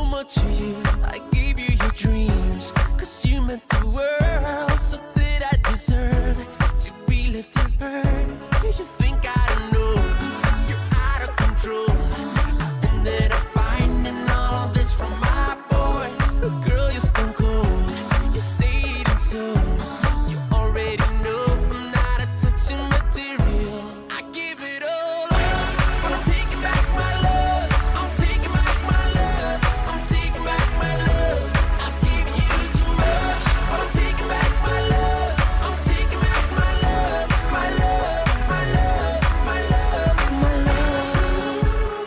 much of you. I gave you your dreams, 'cause you meant the world. So did I deserve to be left to burn? You think I don't know? You're out of control. I ended up finding all of this from my boys. Girl, you're stone cold. You say it and so. You already know I'm not a touching material. I give it all up, but I'm taking back my love. I'm taking back my love. I'm taking back my love. I've given you too much, but I'm taking back my love. I'm taking back my love, my love, my love, my love, my love.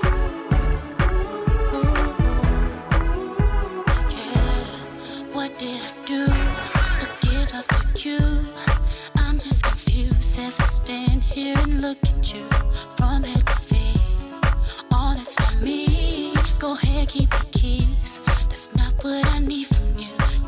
Yeah, what did I do to give love to you? I'm just confused as I stand here and look at you from head to feet. All that's for me. Go ahead, keep the keys. That's not what I need from you.